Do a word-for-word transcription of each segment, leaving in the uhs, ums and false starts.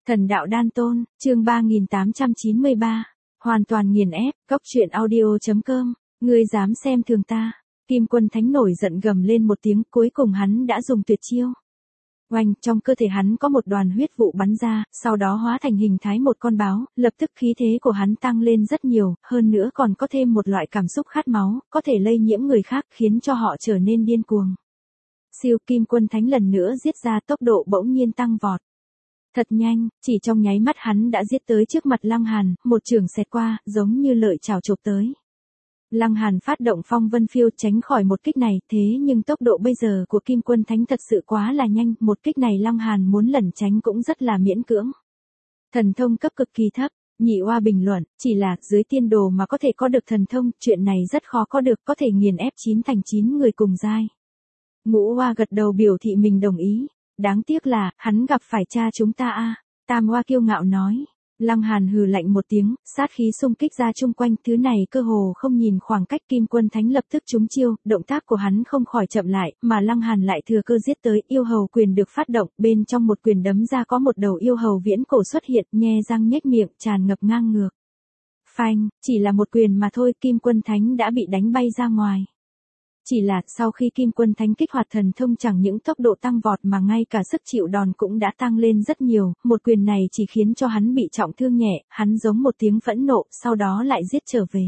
Thần đạo đan tôn, chương ba nghìn tám trăm chín mươi ba. Hoàn toàn nghiền ép, cốc truyện audio chấm com. Ngươi dám xem thường ta. Kim Quân Thánh nổi giận gầm lên một tiếng, cuối cùng hắn đã dùng tuyệt chiêu. Oanh, trong cơ thể hắn có một đoàn huyết vụ bắn ra, sau đó hóa thành hình thái một con báo, lập tức khí thế của hắn tăng lên rất nhiều, hơn nữa còn có thêm một loại cảm xúc khát máu, có thể lây nhiễm người khác, khiến cho họ trở nên điên cuồng. Siêu Kim Quân Thánh lần nữa giết ra, tốc độ bỗng nhiên tăng vọt. Thật nhanh, chỉ trong nháy mắt hắn đã giết tới trước mặt Lăng Hàn, một chưởng xẹt qua, giống như lợi chảo chộp tới. Lăng Hàn phát động phong vân phiêu tránh khỏi một kích này, thế nhưng tốc độ bây giờ của Kim Quân Thánh thật sự quá là nhanh, một kích này Lăng Hàn muốn lẩn tránh cũng rất là miễn cưỡng. Thần thông cấp cực kỳ thấp, Nhị Oa bình luận, chỉ là dưới tiên đồ mà có thể có được thần thông, chuyện này rất khó có được, có thể nghiền ép chín thành chín người cùng giai. Ngũ Oa gật đầu biểu thị mình đồng ý. Đáng tiếc là, hắn gặp phải cha chúng ta a. Tam Oa kiêu ngạo nói. Lăng Hàn hừ lạnh một tiếng, sát khí xung kích ra chung quanh, thứ này cơ hồ không nhìn khoảng cách. Kim Quân Thánh lập tức trúng chiêu, động tác của hắn không khỏi chậm lại, mà Lăng Hàn lại thừa cơ giết tới. Yêu hầu quyền được phát động, bên trong một quyền đấm ra có một đầu yêu hầu viễn cổ xuất hiện, nhe răng nhếch miệng, tràn ngập ngang ngược. Phanh, chỉ là một quyền mà thôi, Kim Quân Thánh đã bị đánh bay ra ngoài. Chỉ là, sau khi Kim Quân Thánh kích hoạt thần thông chẳng những tốc độ tăng vọt mà ngay cả sức chịu đòn cũng đã tăng lên rất nhiều, một quyền này chỉ khiến cho hắn bị trọng thương nhẹ, hắn giống một tiếng phẫn nộ, sau đó lại giết trở về.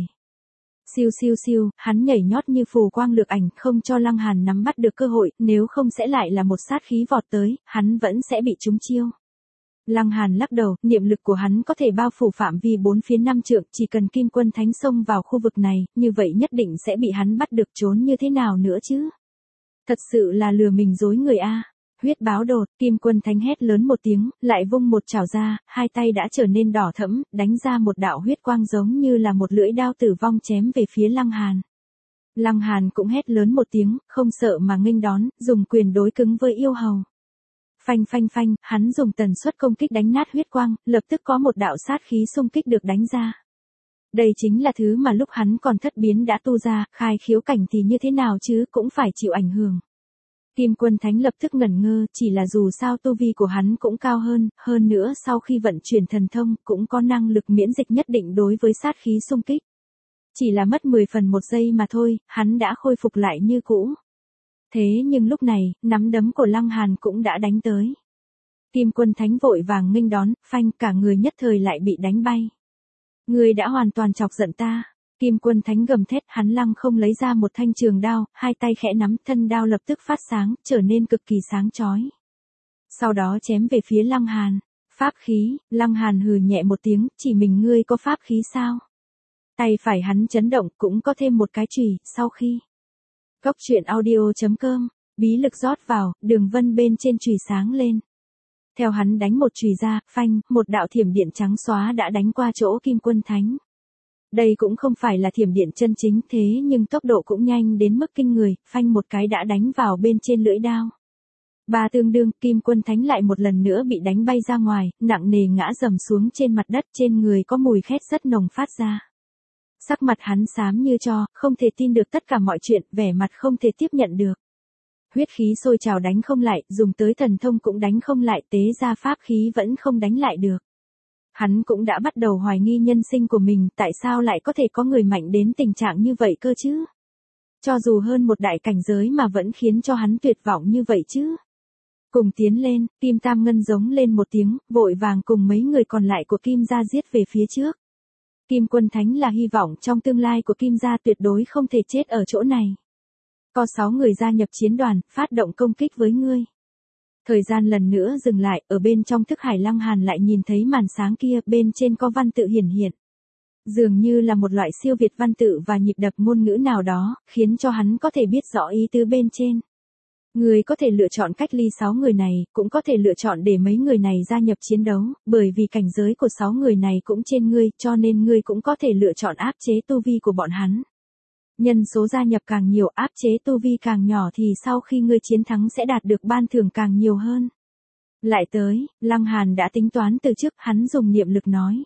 Siêu siêu siêu, hắn nhảy nhót như phù quang lược ảnh, không cho Lăng Hàn nắm bắt được cơ hội, nếu không sẽ lại là một sát khí vọt tới, hắn vẫn sẽ bị trúng chiêu. Lăng Hàn lắc đầu, niệm lực của hắn có thể bao phủ phạm vi bốn phía năm trượng, chỉ cần Kim Quân Thánh xông vào khu vực này, như vậy nhất định sẽ bị hắn bắt được, trốn như thế nào nữa chứ? Thật sự là lừa mình dối người a. Huyết báo đột, Kim Quân Thánh hét lớn một tiếng, lại vung một chảo ra, hai tay đã trở nên đỏ thẫm, đánh ra một đạo huyết quang giống như là một lưỡi đao tử vong chém về phía Lăng Hàn. Lăng Hàn cũng hét lớn một tiếng, không sợ mà nghênh đón, dùng quyền đối cứng với yêu hầu. Phanh phanh phanh, hắn dùng tần suất công kích đánh nát huyết quang, lập tức có một đạo sát khí xung kích được đánh ra. Đây chính là thứ mà lúc hắn còn thất biến đã tu ra, khai khiếu cảnh thì như thế nào chứ, cũng phải chịu ảnh hưởng. Kim Quân Thánh lập tức ngẩn ngơ, chỉ là dù sao tu vi của hắn cũng cao hơn, hơn nữa sau khi vận chuyển thần thông, cũng có năng lực miễn dịch nhất định đối với sát khí xung kích. Chỉ là mất mười phần một giây mà thôi, hắn đã khôi phục lại như cũ. Thế nhưng lúc này, nắm đấm của Lăng Hàn cũng đã đánh tới. Kim Quân Thánh vội vàng nghênh đón, phanh, cả người nhất thời lại bị đánh bay. Ngươi đã hoàn toàn chọc giận ta. Kim Quân Thánh gầm thét, hắn lăng không lấy ra một thanh trường đao, hai tay khẽ nắm, thân đao lập tức phát sáng, trở nên cực kỳ sáng chói. Sau đó chém về phía Lăng Hàn. Pháp khí, Lăng Hàn hừ nhẹ một tiếng, chỉ mình ngươi có pháp khí sao? Tay phải hắn chấn động, cũng có thêm một cái chùy, sau khi cốc truyện audio chấm com, bí lực rót vào, đường vân bên trên chùy sáng lên. Theo hắn đánh một chùy ra, phanh, một đạo thiểm điện trắng xóa đã đánh qua chỗ Kim Quân Thánh. Đây cũng không phải là thiểm điện chân chính, thế nhưng tốc độ cũng nhanh đến mức kinh người, phanh một cái đã đánh vào bên trên lưỡi đao. Ba tương đương, Kim Quân Thánh lại một lần nữa bị đánh bay ra ngoài, nặng nề ngã rầm xuống trên mặt đất, trên người có mùi khét rất nồng phát ra. Sắc mặt hắn xám như tro, không thể tin được tất cả mọi chuyện, vẻ mặt không thể tiếp nhận được. Huyết khí sôi trào đánh không lại, dùng tới thần thông cũng đánh không lại, tế ra pháp khí vẫn không đánh lại được. Hắn cũng đã bắt đầu hoài nghi nhân sinh của mình, tại sao lại có thể có người mạnh đến tình trạng như vậy cơ chứ? Cho dù hơn một đại cảnh giới mà vẫn khiến cho hắn tuyệt vọng như vậy chứ? Cùng tiến lên, Kim Tam Ngân giống lên một tiếng, vội vàng cùng mấy người còn lại của Kim gia giết về phía trước. Kim Quân Thánh là hy vọng trong tương lai của Kim gia, tuyệt đối không thể chết ở chỗ này. Có sáu người gia nhập chiến đoàn, phát động công kích với ngươi. Thời gian lần nữa dừng lại, ở bên trong thức hải Lăng Hàn lại nhìn thấy màn sáng kia, bên trên có văn tự hiển hiện. Dường như là một loại siêu việt văn tự và nhịp đập ngôn ngữ nào đó, khiến cho hắn có thể biết rõ ý tứ bên trên. Ngươi có thể lựa chọn cách ly sáu người này, cũng có thể lựa chọn để mấy người này gia nhập chiến đấu, bởi vì cảnh giới của sáu người này cũng trên ngươi, cho nên ngươi cũng có thể lựa chọn áp chế tu vi của bọn hắn. Nhân số gia nhập càng nhiều, áp chế tu vi càng nhỏ thì sau khi ngươi chiến thắng sẽ đạt được ban thưởng càng nhiều hơn. Lại tới, Lăng Hàn đã tính toán từ trước, hắn dùng niệm lực nói.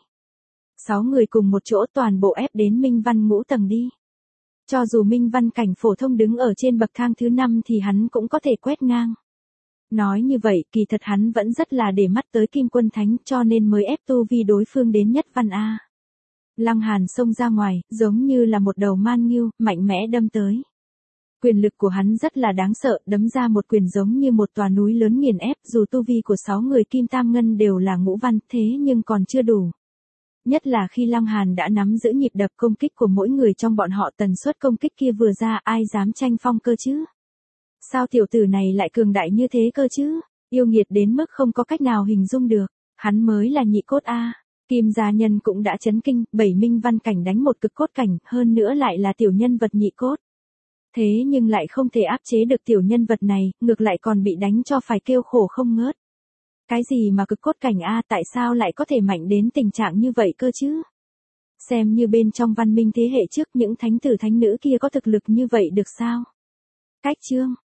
Sáu người cùng một chỗ toàn bộ ép đến Minh Văn ngũ tầng đi. Cho dù Minh Văn cảnh phổ thông đứng ở trên bậc thang thứ năm thì hắn cũng có thể quét ngang. Nói như vậy, kỳ thật hắn vẫn rất là để mắt tới Kim Quân Thánh cho nên mới ép tu vi đối phương đến nhất văn A. Lăng Hàn xông ra ngoài, giống như là một đầu man ngưu, mạnh mẽ đâm tới. Quyền lực của hắn rất là đáng sợ, đấm ra một quyền giống như một tòa núi lớn nghiền ép, dù tu vi của sáu người Kim Tam Ngân đều là ngũ văn, thế nhưng còn chưa đủ. Nhất là khi Lăng Hàn đã nắm giữ nhịp đập công kích của mỗi người trong bọn họ, tần suất công kích kia vừa ra ai dám tranh phong cơ chứ? Sao tiểu tử này lại cường đại như thế cơ chứ? Yêu nghiệt đến mức không có cách nào hình dung được, hắn mới là nhị cốt A. Kim gia nhân cũng đã chấn kinh, bảy minh văn cảnh đánh một cực cốt cảnh, hơn nữa lại là tiểu nhân vật nhị cốt. Thế nhưng lại không thể áp chế được tiểu nhân vật này, ngược lại còn bị đánh cho phải kêu khổ không ngớt. Cái gì mà cực cốt cảnh A, tại sao lại có thể mạnh đến tình trạng như vậy cơ chứ? Xem như bên trong văn minh thế hệ trước những thánh tử thánh nữ kia có thực lực như vậy được sao? Cách chương